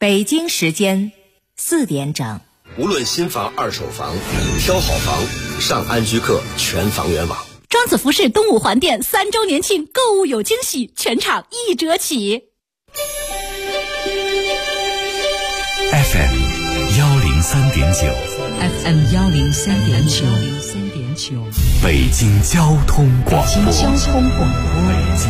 北京时间4点整。 无论新房、二手房，挑好房，上安居客全房源网。 庄子服饰东五环店3周年庆购物有惊喜，全场1折起。 FM 103.9，FM 103.9， 北京交通广播， 北京交通广播，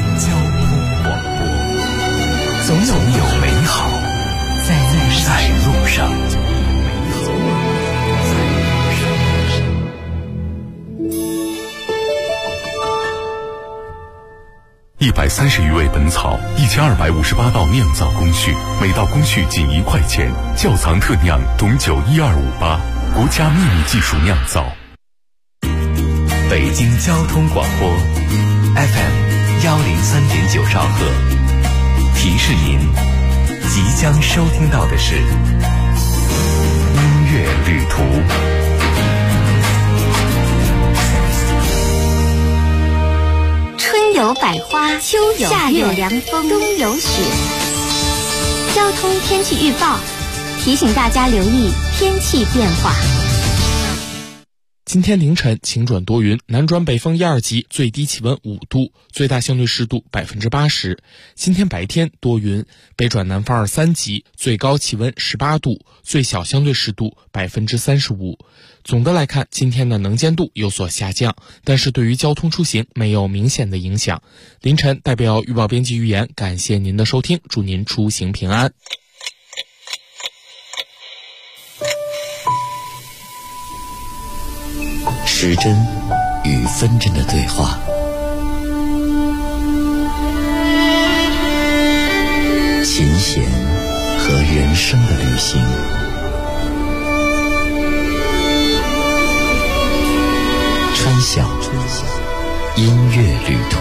总有美好在路上。130余味本草，1258道酿造工序，每道工序仅1块钱。窖藏特酿董酒12588，国家秘密技术酿造。北京交通广播 FM 103.9兆赫，提示您即将收听到的是音乐旅途。 春有百花，秋有夏有凉风，冬有雪。交通天气预报提醒大家留意天气变化。 今天凌晨晴转多云，南转北风1、2级，最低气温5度，最大相对湿度80%。今天白天多云，北转南风2、3级，最高气温18度，最小相对湿度35%。总的来看，今天的能见度有所下降，但是对于交通出行没有明显的影响。凌晨代表预报编辑预言，感谢您的收听，祝您出行平安。 时针与分针的对话，琴弦和人生的旅行，穿晓音乐旅途。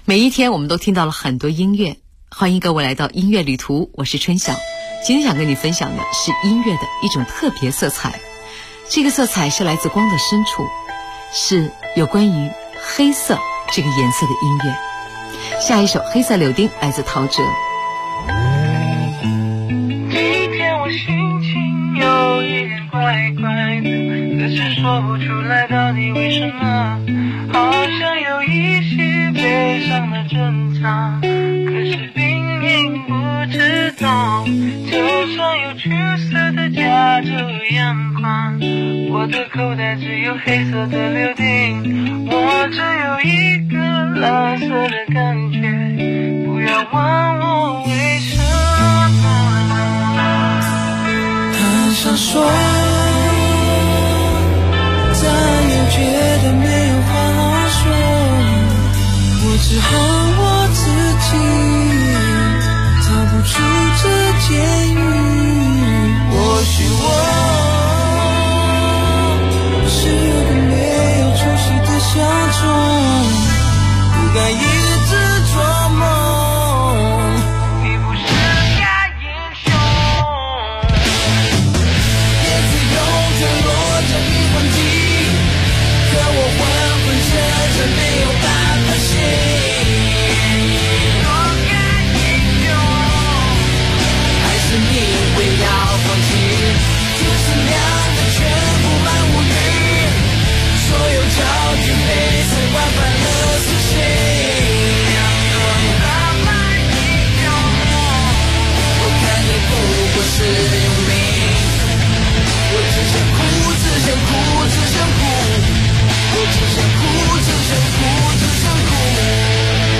每一天我们都听到了很多音乐，欢迎各位来到音乐旅途，我是春晓。今天想跟你分享的是音乐的一种特别色彩，这个色彩是来自光的深处，是有关于黑色这个颜色的音乐。下一首黑色柳丁来自陶喆。 今天我心情有一点怪怪的，可是说不出来到底为什么，好像有一些悲伤的征兆，可是明明不知道，就算有橘色的加州阳光，我的口袋只有黑色的柳丁，我只有一个蓝色的感觉，不要问我为什么。很想说，但又觉得没有话好说，我只恨我自己逃不出这监狱。或许我是个没有出息的小虫，不该一直做梦，你不是大英雄。叶子永远落着迷幻剂，可我昏昏沉沉没有办法醒。多该英雄，还是你会要放弃？天是亮的，全布满乌云，所有焦距被才关反了死心。我看你不过是有名，我只想哭，只想哭，只想哭，我只想哭，只想哭，只想哭。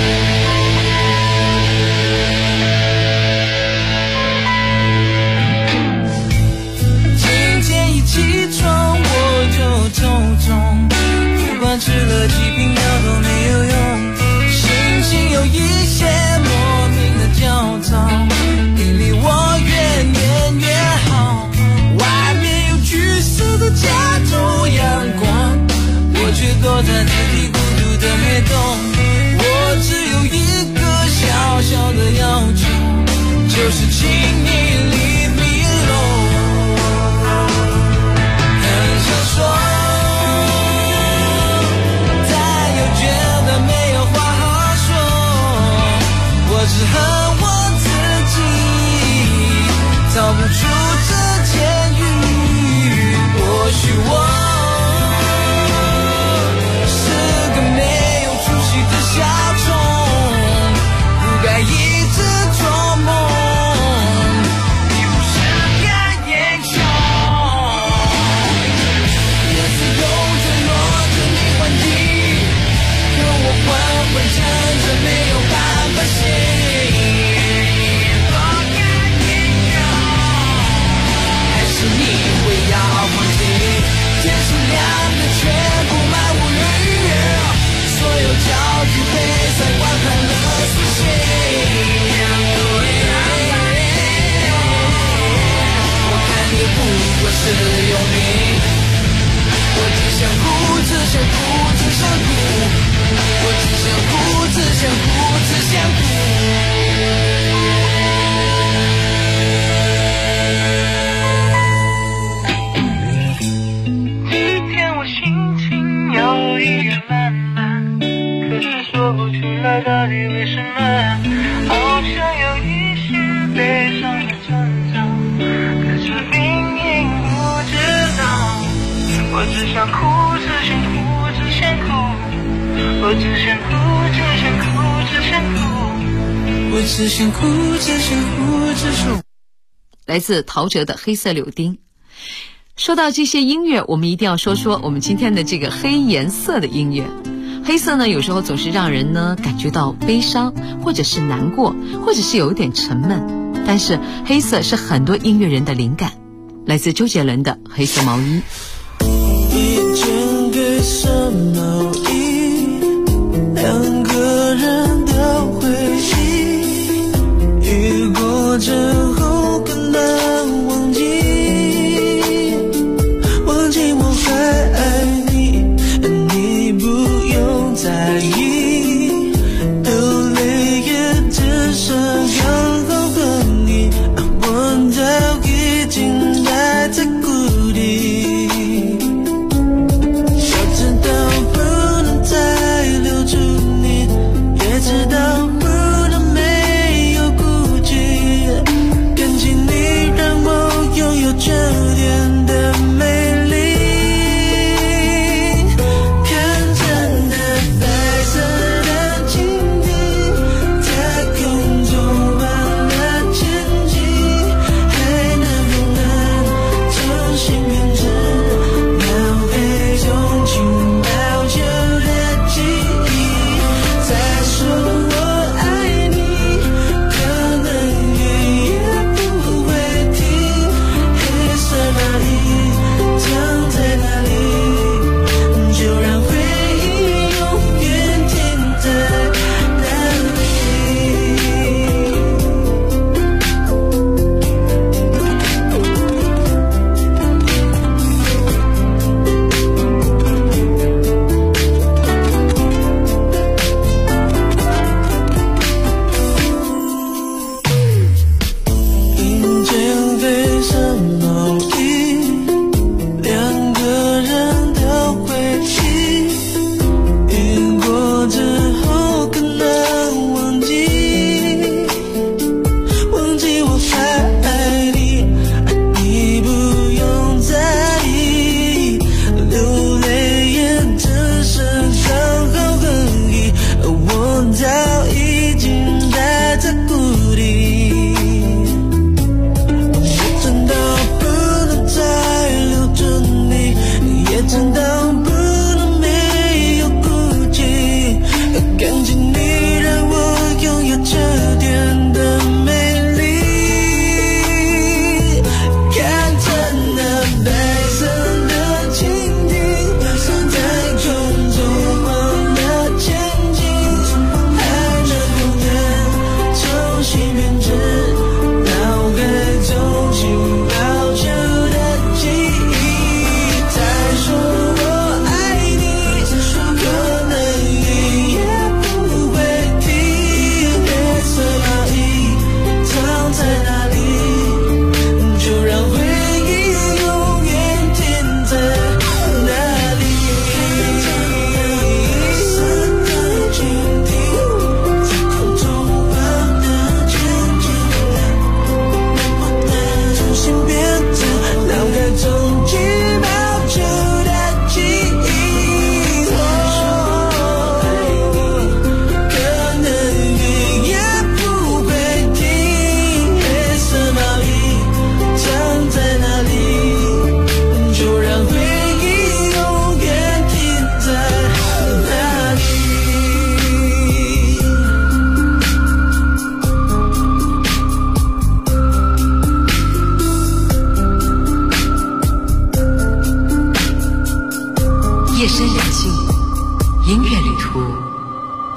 今天一起床我就头痛，不管吃了几瓶药都没有用，心情有一些莫名的焦躁，你离我远远越好，外面有橘色的加州阳光，我却躲在自己孤独的黑洞，我只有一个小小的要求，就是请你leave me alone。很想说，但又觉得没有话好说，我只恨我自己逃不出这监狱。或许我是个没有出息的小虫，不该一直做梦，你不是个英雄。叶子永远落着迷幻剂，可我昏昏沉沉没有办法醒。多该英雄，还是你会要放弃？天是亮的，全布满乌云，所有焦距被才关反了死心。我看你不过是有名，我只想哭，只想哭，只想哭，我只想哭，只想哭，只想哭。今天我心情有一点烂烂，可是说不出来到底为什么，好像有一些悲伤的征兆，可是明明不知道，我只想哭，只想哭，只想哭，我只想哭，只想哭，只想哭，我只想哭，只想哭，只想哭。 来自陶喆的黑色柳丁。说到这些音乐，我们一定要说说我们今天的这个黑颜色的音乐。黑色呢，有时候总是让人呢感觉到悲伤，或者是难过，或者是有一点沉闷。但是黑色是很多音乐人的灵感，来自周杰伦的《黑色毛衣》。 一件黑色毛衣，两个人的回忆，雨过之后更难忘记，忘记我还爱你，你不用在意，有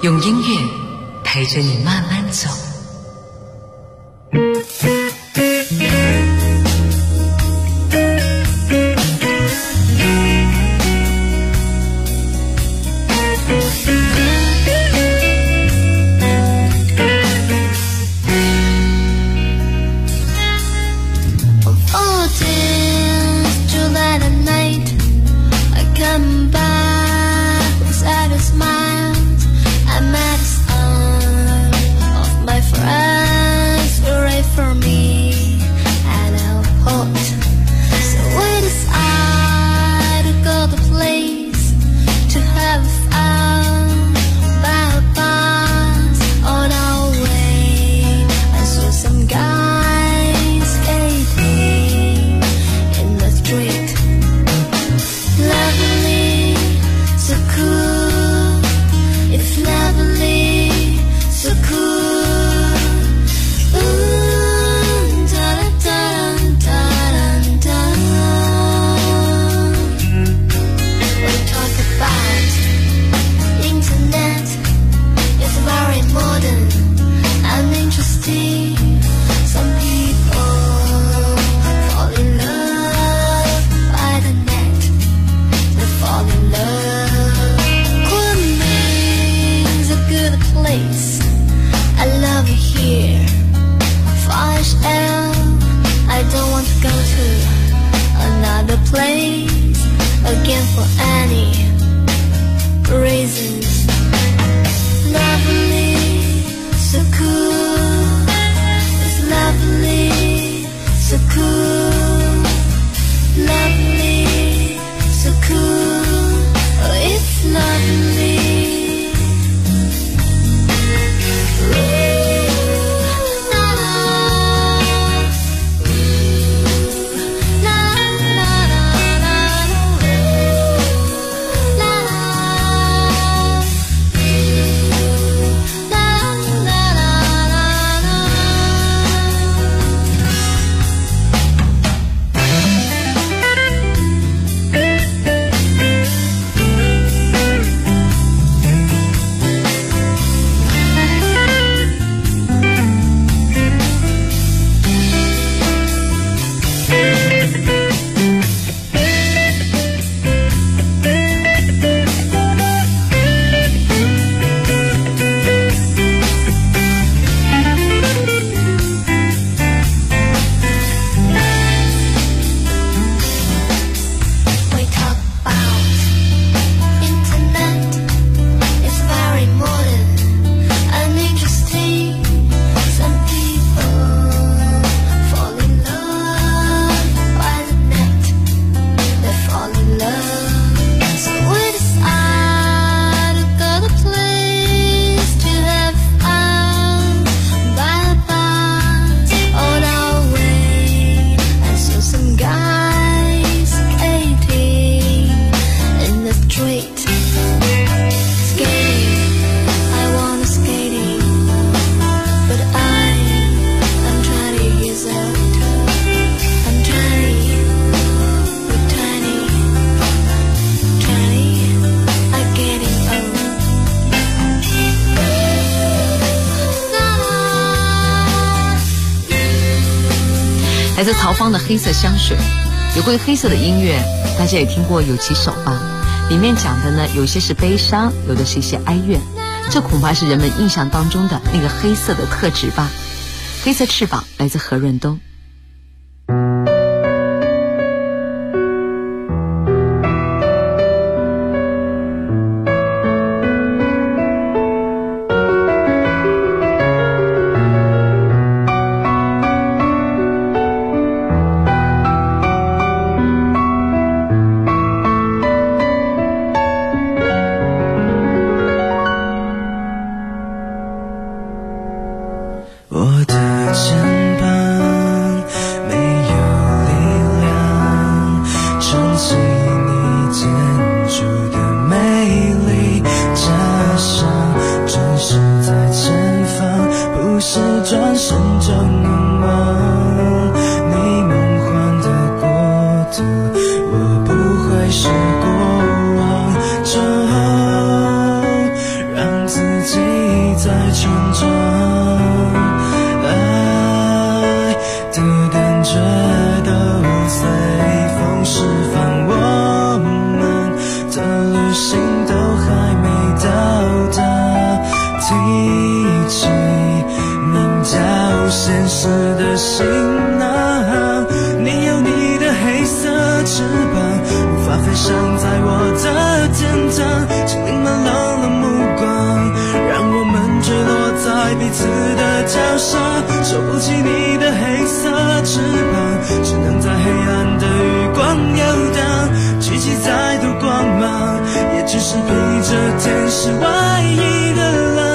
用音乐陪着你慢慢走。来自曹芳的黑色香水。有关黑色的音乐，大家也听过有几首吧，里面讲的呢，有些是悲伤，有的是一些哀怨，这恐怕是人们印象当中的那个黑色的特质吧。黑色翅膀来自何润东。 我的肩膀没有力量撑起你建筑的美丽假象，转身在前方，不是转身就能忘你梦幻的国度，我不会是过往，就让自己成长，爱的感觉都随风释放，我们的旅行都还没到达，提起名叫现实的行囊，你有你的黑色翅膀，无法飞翔在我的天堂，精灵们冷了目光，让我们坠落在彼此的脚下，收不起你的黑色翅膀，只能在黑暗的余光游荡，举起再度光芒，也只是披着天使外衣的狼。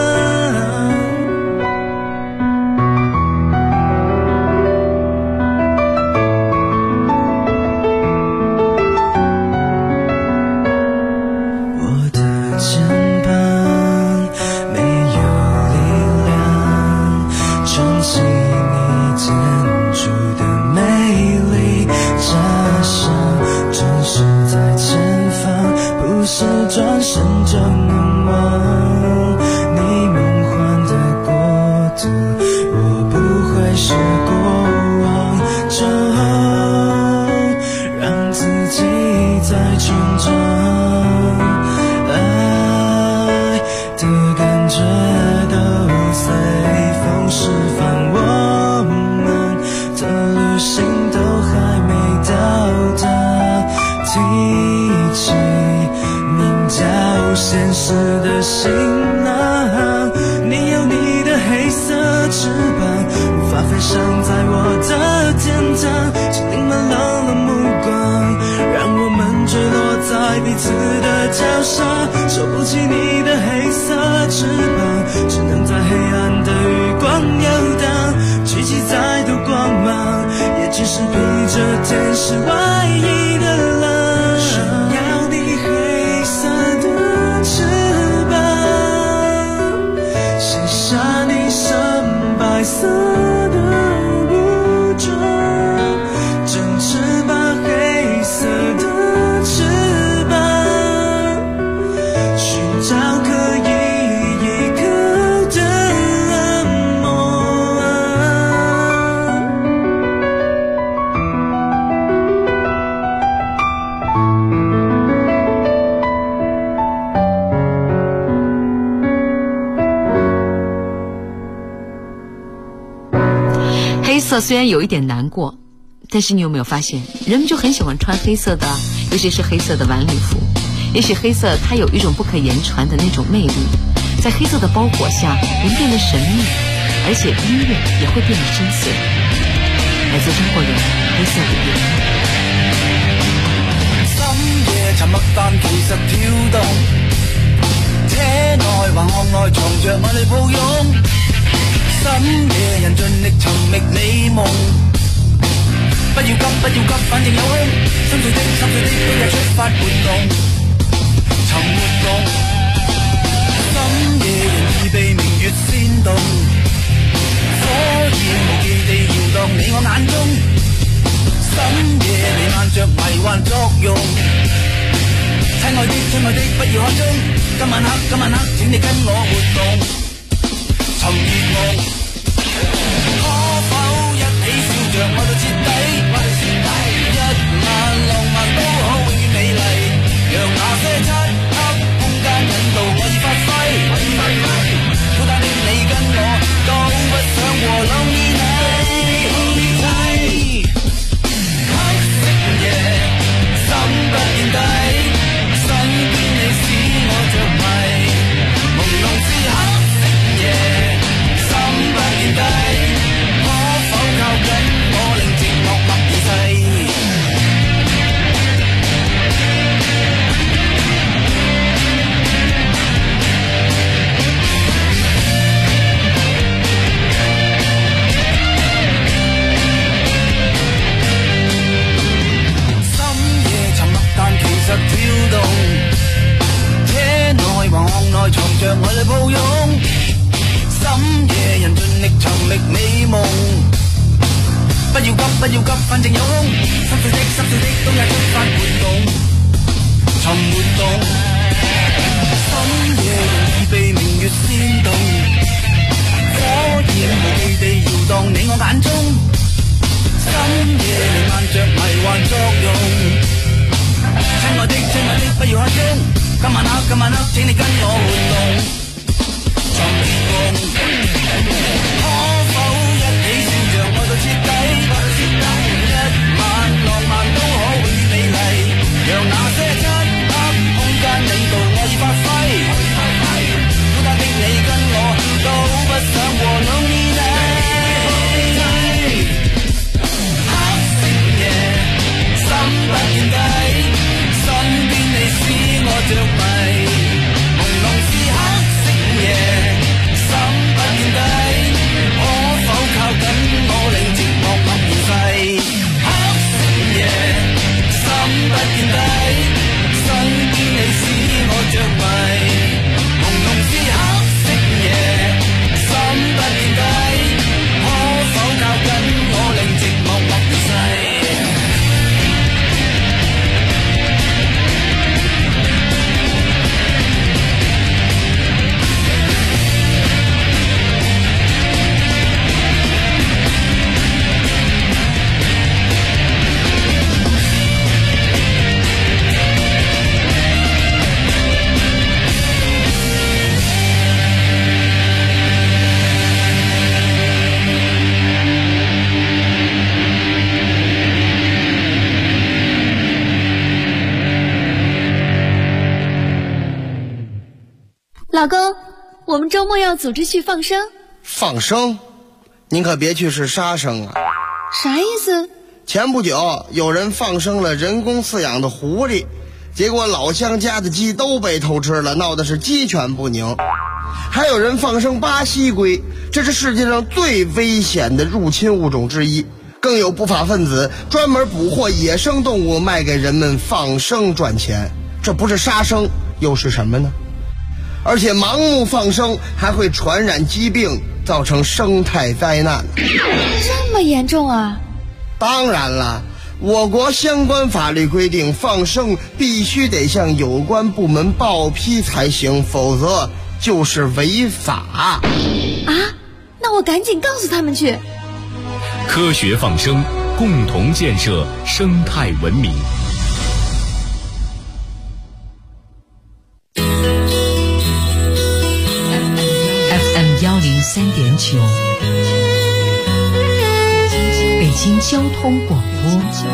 转身就能忘你梦幻的国度，我不会是过往，就让自己再成长，爱的感觉都随风释放，我们的旅行都还没到达，提起叫现实的行囊，你有你的黑色翅膀，无法飞翔在我的天堂，精灵们冷了目光，让我们坠落在彼此的脚下，收不起你的黑色翅膀，只能在黑暗的余光游荡，举起再度光芒，也只是披着天使外衣的狼。白色的武装，正翅膀黑色的翅膀，寻找可以依靠的安默。 黑色虽然有一点难过，但是你有没有发现，人们就很喜欢穿黑色的，尤其是黑色的晚礼服。也许黑色它有一种不可言传的那种魅力，在黑色的包裹下，人变得神秘，而且音乐也会变得深邃。来自中国人黑色的夜。 深夜沉默，但其實跳動，車內橫巷內藏着愛你抱擁。深夜人盡力尋覓你夢，不要急不要急，反正有空，心碎的都有出發活動，尋活動。深夜人已被明月煽動，火焰無忌地搖蕩你我眼中，深夜彌漫着迷幻作用，親愛的不要看中，今晚黑請你跟我活動，尋熱夢。可否一起笑着愛到徹底，一晚浪漫都可永遠美麗，讓那些漆黑空間引導我已發揮，孤單的你跟我都不想和浪兒你，黑色夜心不見底，身邊你使我着迷，朦朧是黑色夜心不見底，可否靠緊我令寂寞默而逝。深夜沉默，但其實跳動，車內橫巷內藏着愛侶抱擁。深夜人盡力尋覓美夢，不要急，反正有空，心碎的都有出發活動，尋活動。深夜人已被明月煽動， 鐘，今晚黑，請你跟我活動，尋月光，可否一起笑着愛到徹底？一晚浪漫都可永遠美麗，讓那些漆黑空間領導我已發揮，孤單的你跟我都不想和lonely night。不見底，身邊你使我着迷，朦朧是黑色夜，心不見底，可否靠緊我令寂寞默然逝？黑色夜，心不見底，身邊你使我着迷，朦朧是黑色夜，心不見底，可否靠緊我令寂寞默然逝？ 老公，我们周末要组织去放生。 放生？您可别去是杀生啊！ 啥意思？ 前不久有人放生了人工饲养的狐狸，结果老乡家的鸡都被偷吃了，闹得是鸡犬不宁。还有人放生巴西龟，这是世界上最危险的入侵物种之一。更有不法分子专门捕获野生动物卖给人们放生赚钱，这不是杀生又是什么呢？而且盲目放生还会传染疾病，造成生态灾难。 这么严重啊？ 当然了，我国相关法律规定，放生必须得向有关部门报批才行，否则就是违法。 啊？那我赶紧告诉他们去。 科学放生，共同建设生态文明。 103.9，北京交通广播，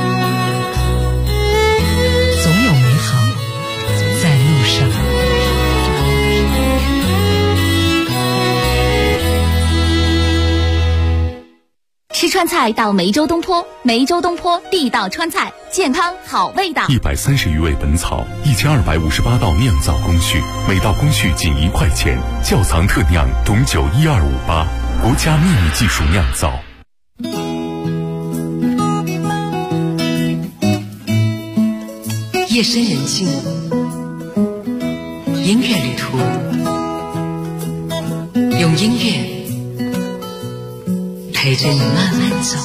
总有美好在路上。 吃川菜到梅州东坡，梅州东坡地道川菜，健康好味道。 130余味本草，1258道酿造工序，每道工序仅1块钱，窖藏特酿董酒12588，国家秘密技术酿造。 夜深人静，音乐旅途，用音乐陪着你慢慢走。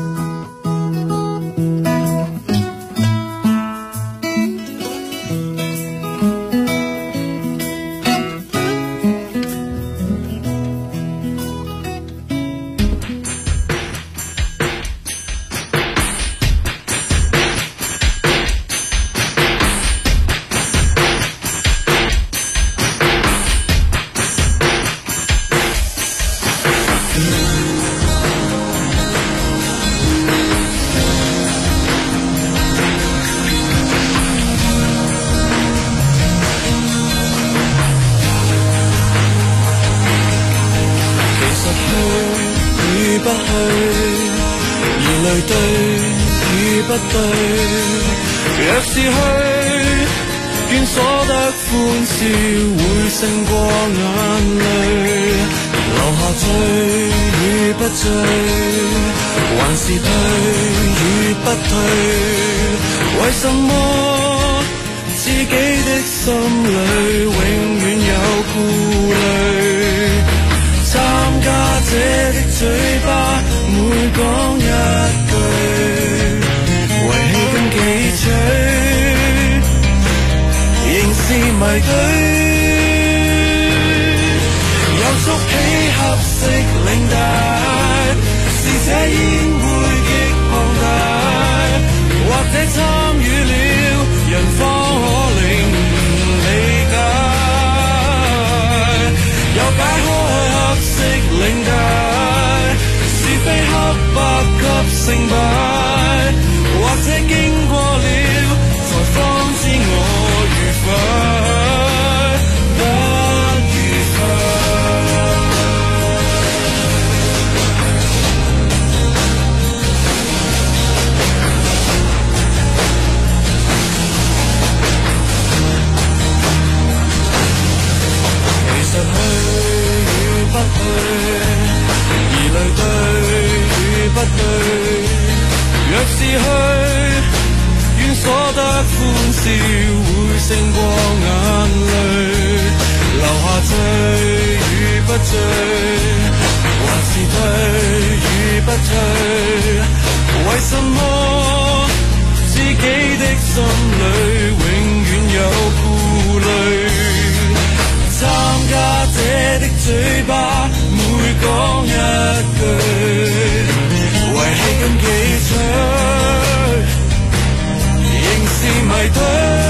若是去，願所得歡笑會勝過眼淚，留下醉與不醉，還是退與不退？為什麼自己的心裏永遠有顧慮？參加者的嘴巴每講一句，遺棄跟記取，仍是迷對。又築起合適領帶，是這宴會極龐大，或者參與了人方可領是去，願所得歡笑會勝過眼淚，留下醉與不醉，還是退與不退，為什麼自己的心裏永遠有顧慮？參加者的嘴巴每講一句，為戲咁記取，仍是迷對。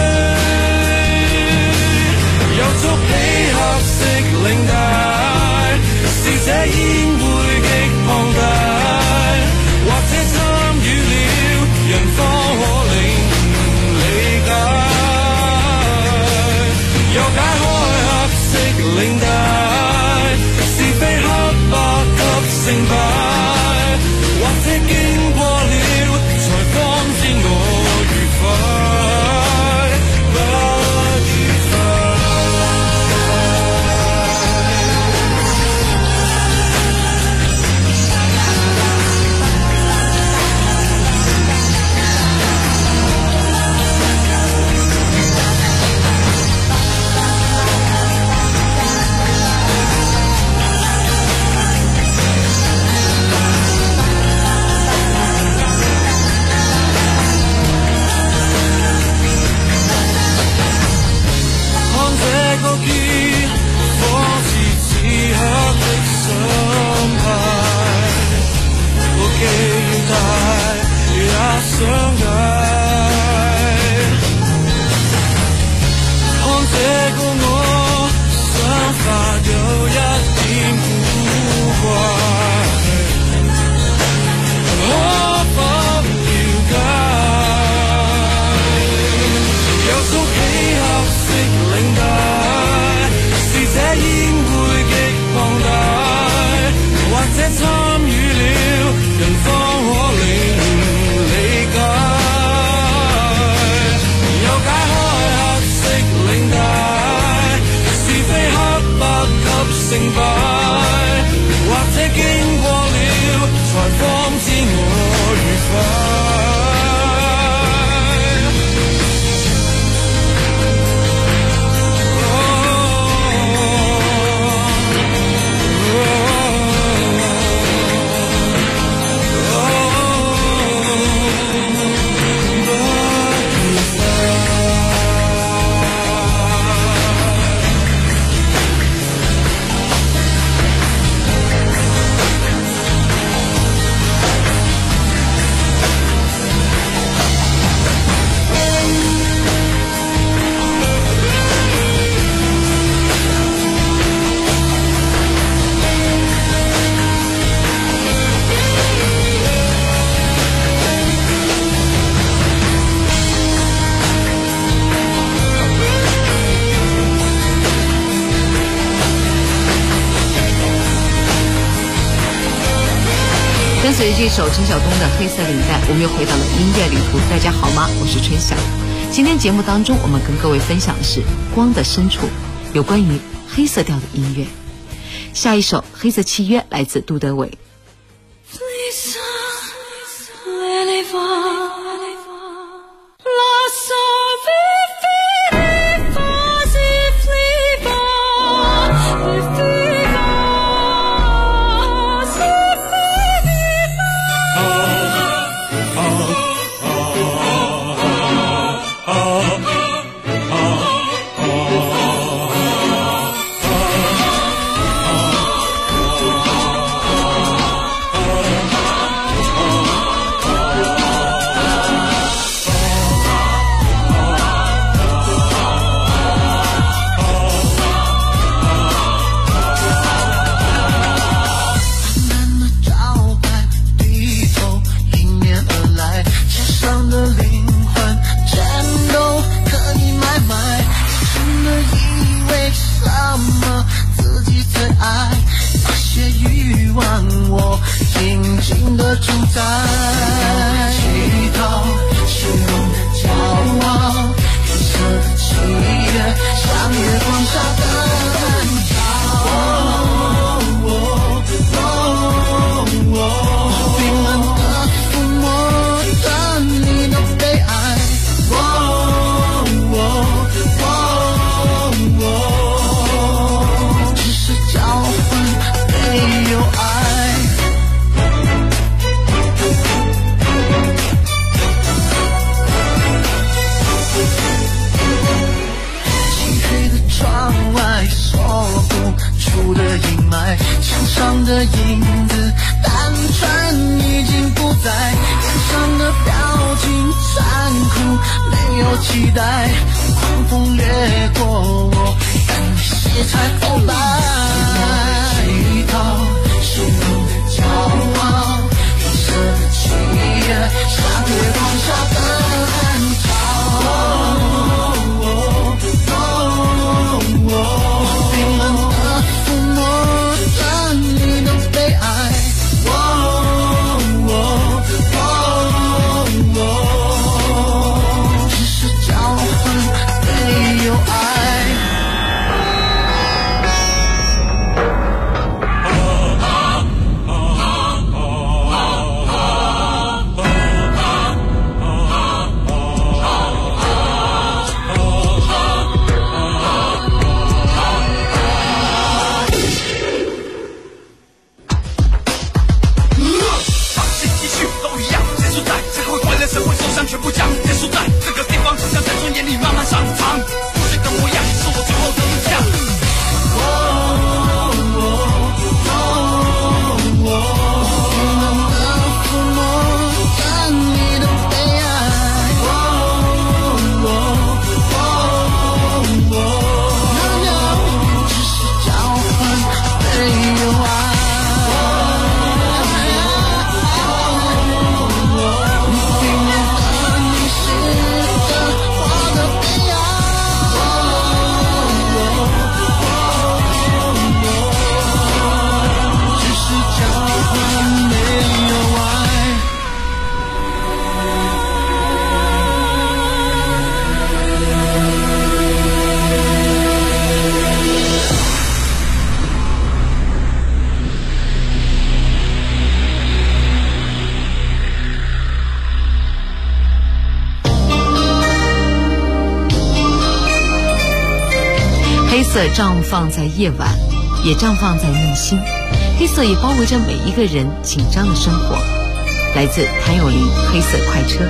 又築起黑色領帶，是這宴會極龐大，或者參與了人方可令理解，又解開黑色領帶，是非黑白及成敗，或者經過了才方知我愉快，不愉快。 跟随这首陈晓东的《黑色领带》，我们又回到了音乐旅途。大家好吗？我是春晓。今天节目当中，我们跟各位分享的是光的深处，有关于黑色调的音乐。下一首《黑色契约》来自杜德伟。 爱，墙上的影子单纯已经不在，脸上的表情残酷，没有期待，狂风掠过我，但你写在头白。祈祷是你的骄傲，黑色的漆黑像月光下的暗潮。冰冷的抚摸着你的悲哀，只是交换没有爱。 全部将结束在这个地方，就像在尊严里慢慢上场。故事的模样是我最后的录像。冰冷的抚摸着你的悲哀，只是交换没有爱。 黑色绽放在夜晚，也绽放在内心。黑色也包围着每一个人紧张的生活。来自谭咏麟《黑色快车》。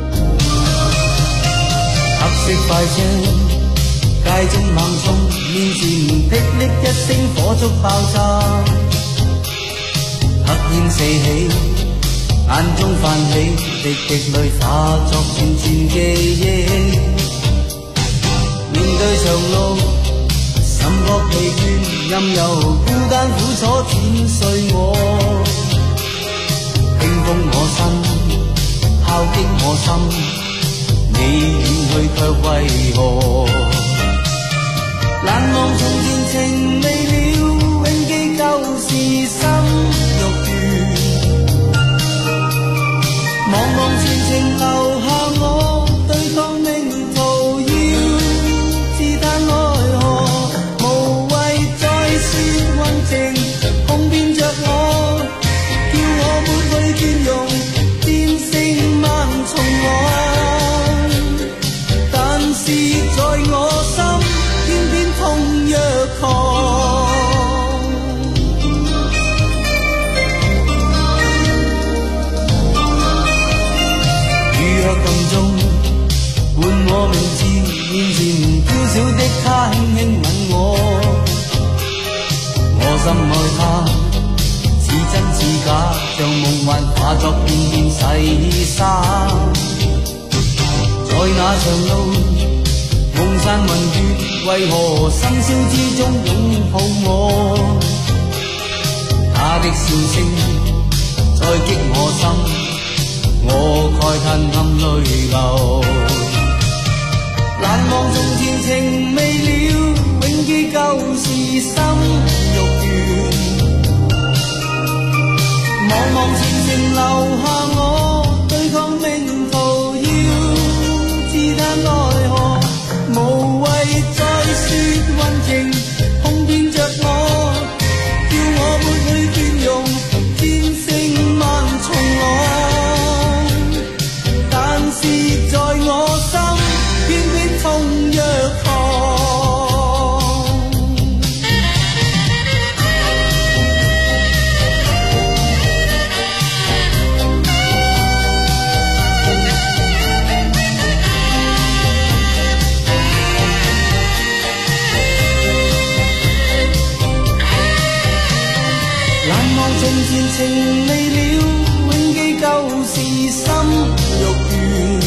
黑色快車，街中猛衝，面前霹靂一聲火燭爆炸，黑煙四起，眼中泛起滴滴淚化作串串記憶。面對長路，心覺疲倦，任由孤單苦楚剪碎我，輕風我身，敲擊我心，你遠去卻為何？難忘從前情未了，永記舊時心欲斷，茫茫前程留下我對抗命途，要自嘆奈何。無謂再說運程，控變着我，叫我沒去倦容，戰勝萬重浪。但是在我心，偏偏痛若狂。雨若撳中，喚我名字，面前嬌小的她輕輕吻我。我深愛她，似真似假，像夢幻化作片片細沙。在那長路，夢散雲斷，為何深宵之中擁抱我？她的笑聲再擊我心，我慨嘆暗淚流。難忘從前情未了，永記舊時心欲斷。茫茫前程留下我，對抗命途，要自嘆奈何。無謂再說運程，控變着我，叫我沒去倦容，戰勝萬重浪。但是在我心，偏偏痛若狂。 难忘从前情未了，永記舊時心欲斷。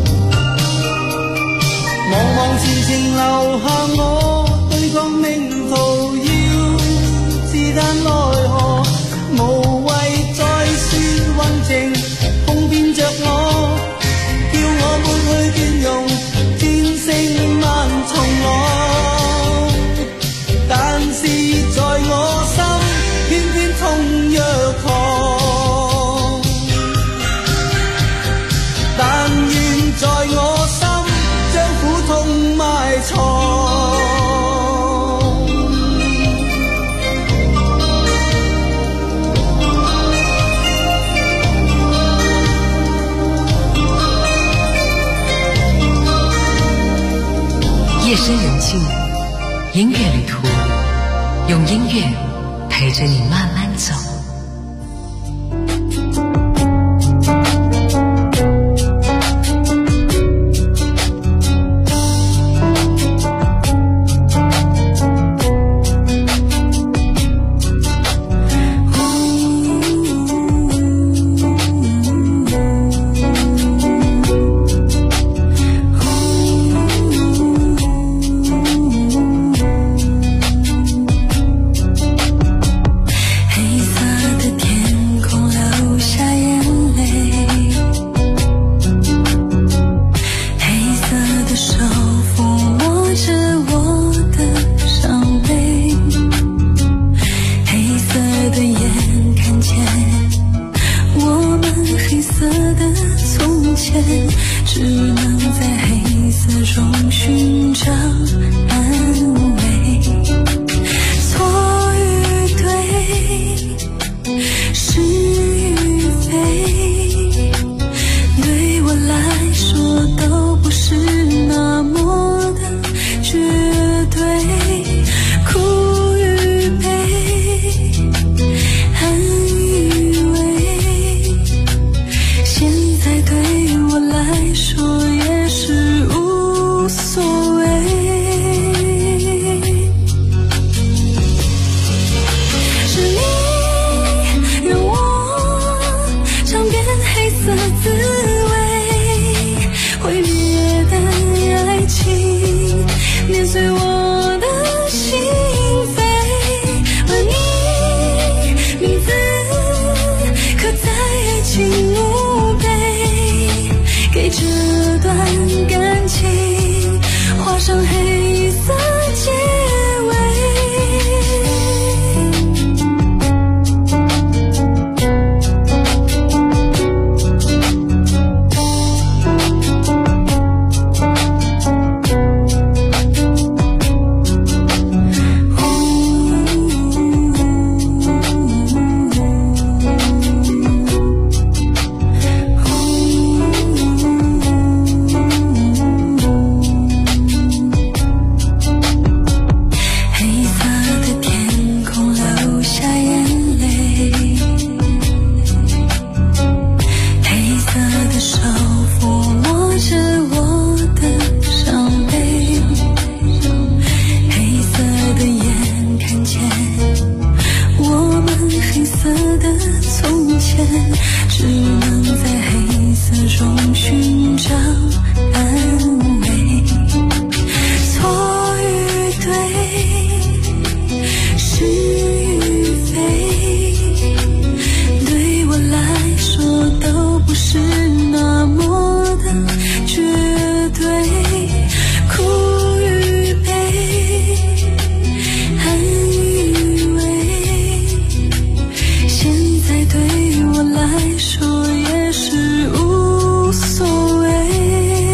茫茫前程留下我，對抗命途要自但奈何，無謂再說運情，碰遍着我，叫我抹去倦容，戰勝萬重浪。但是在我心，偏偏痛若狂。但願在我心，將苦痛埋藏。 夜深人静，音乐旅途，用音乐陪着你慢慢走。 对我来说也是无所谓。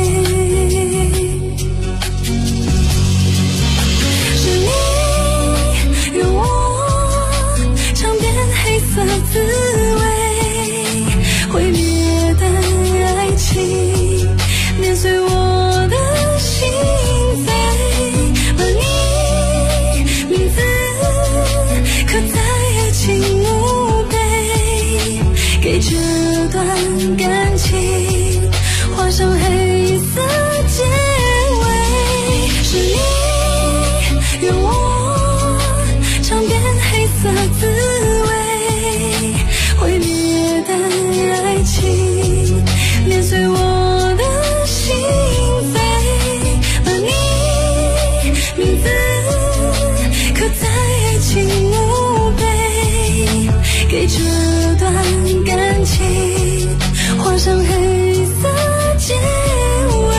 给这段感情画上黑色结尾。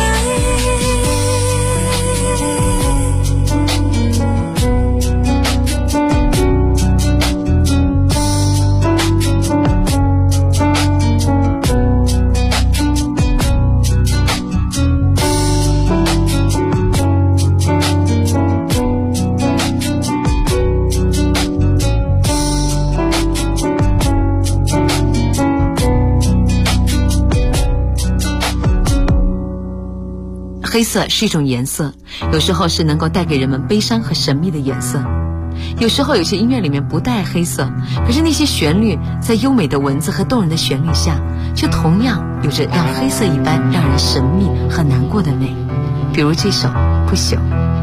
黑色是一种颜色，有时候是能够带给人们悲伤和神秘的颜色。有时候有些音乐里面不带黑色，可是那些旋律在优美的文字和动人的旋律下，却同样有着让黑色一般让人神秘和难过的美。比如这首《不朽》。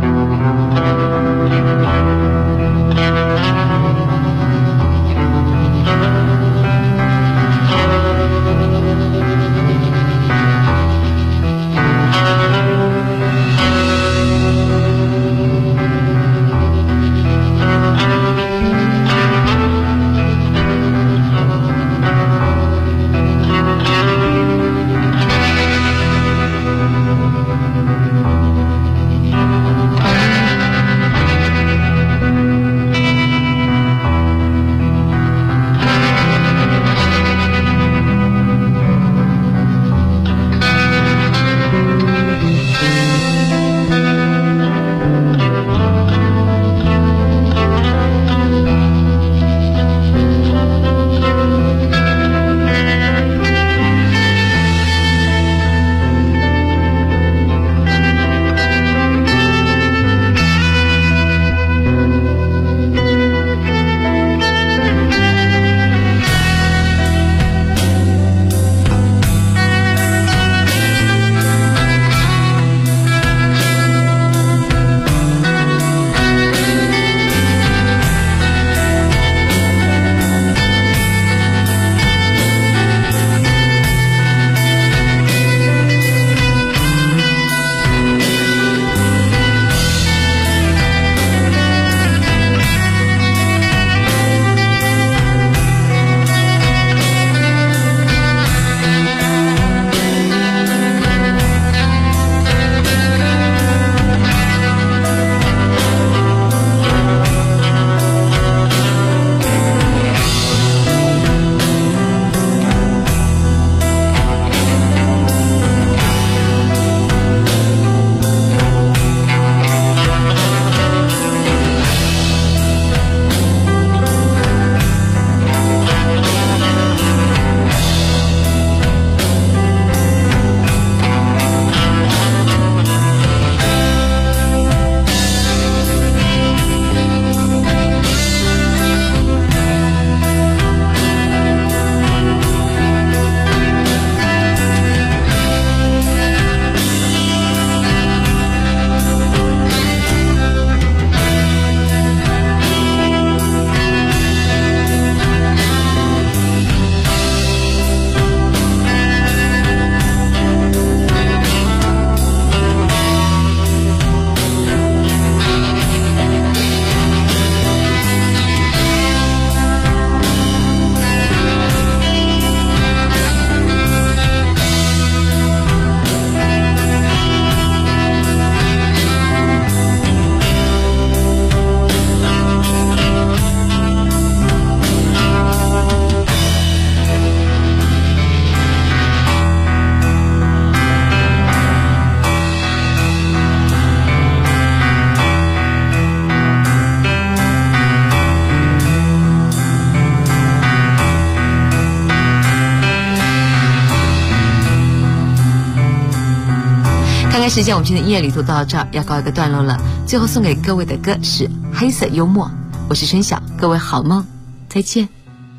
时间我们今天的音乐旅途到这儿要告一个段落了，最后送给各位的歌是黑色幽默。我是春晓，各位好梦，再见。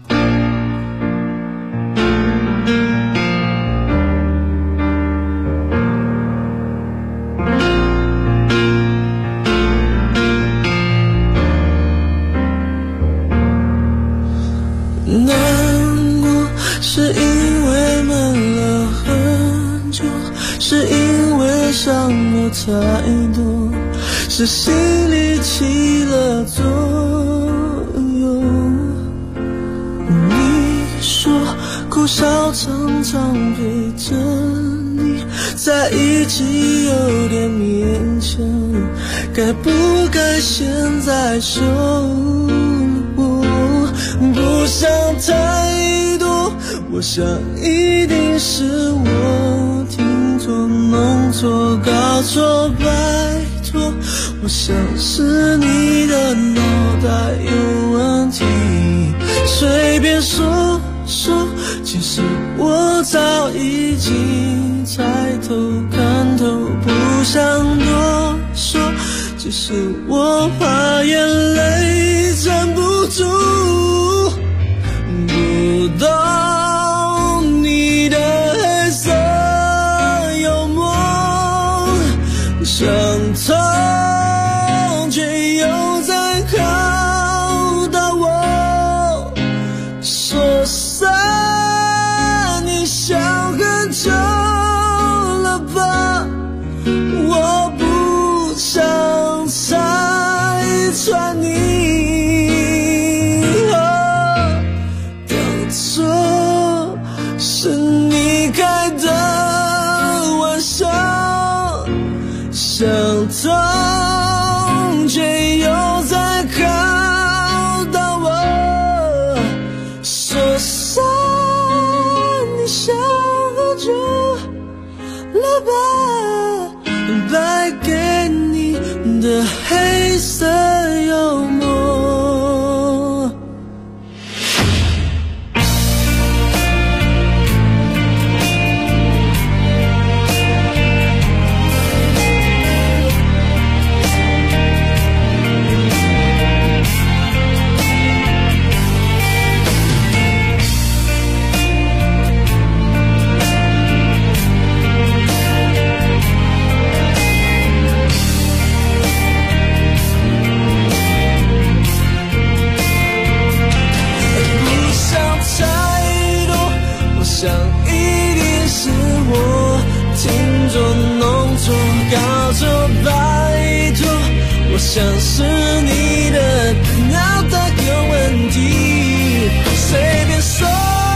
难过是因为闷了很久，是因为想的太多，是心里起了作用。 少常常陪着你在一起，有点勉强，该不该现在说？不想太多，我想一定是我听错、弄错、搞错，拜托，我想是你的脑袋有问题，随便说说，其实我早已经猜透看透，不想多说，只是我怕眼泪站不住，不懂你的黑色幽默，想通却又在考到我，说散你想很久了吧，我不想拆穿你，当作是你开的玩笑，想通却又在考到我，说散你想很久了吧，败给你的黑色幽默。想一定是我听错、弄错、搞错，拜托，我想是你的脑袋有问题，随便说，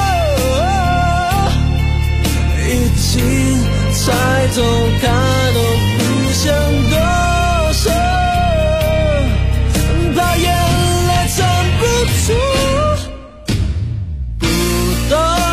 已经猜透看透，不想多说，怕眼泪站不住，不懂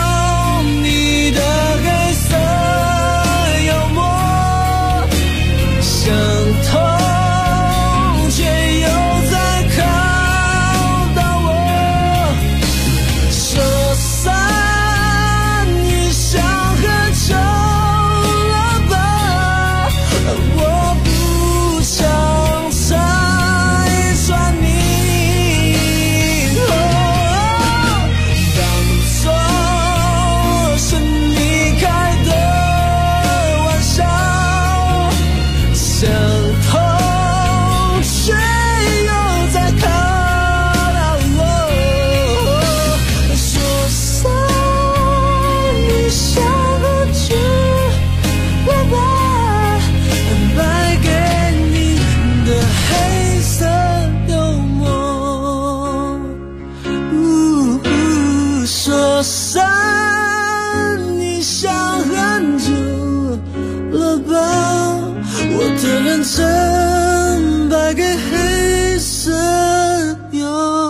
真败给黑色幽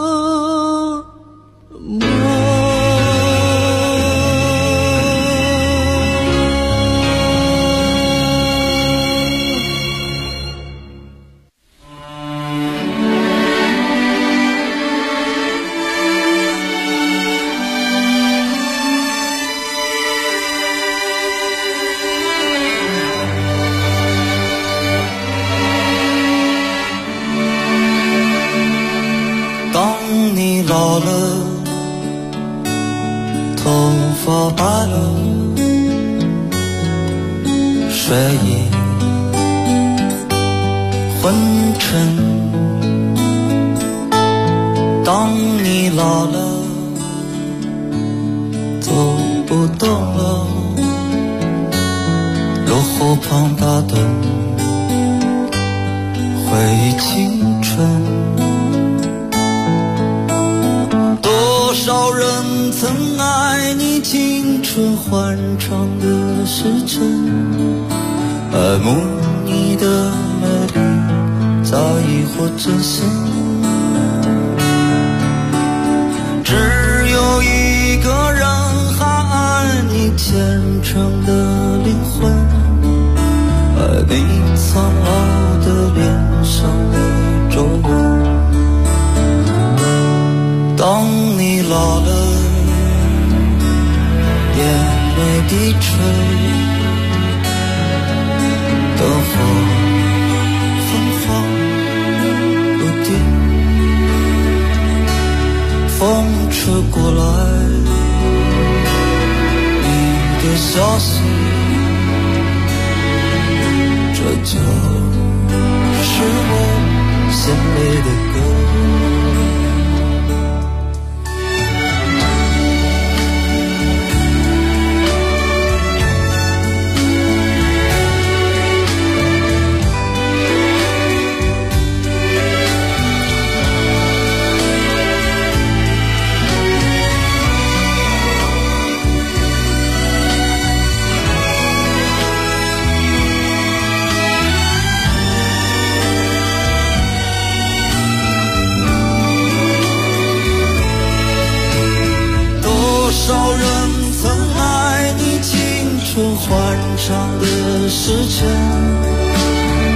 默。老了，头发白了，睡意昏沉。当你老了，走不动了，落后旁打灯，回忆青春。多少人曾爱你青春欢唱的时辰，爱慕你的美丽，在意或者深。只有一个人还爱你虔诚的灵魂，爱你苍老的脸上的皱纹。当你老了，眼泪低垂，灯火昏黄不定，风吹过来你的消息，这就是我心里的歌。欢唱的时辰，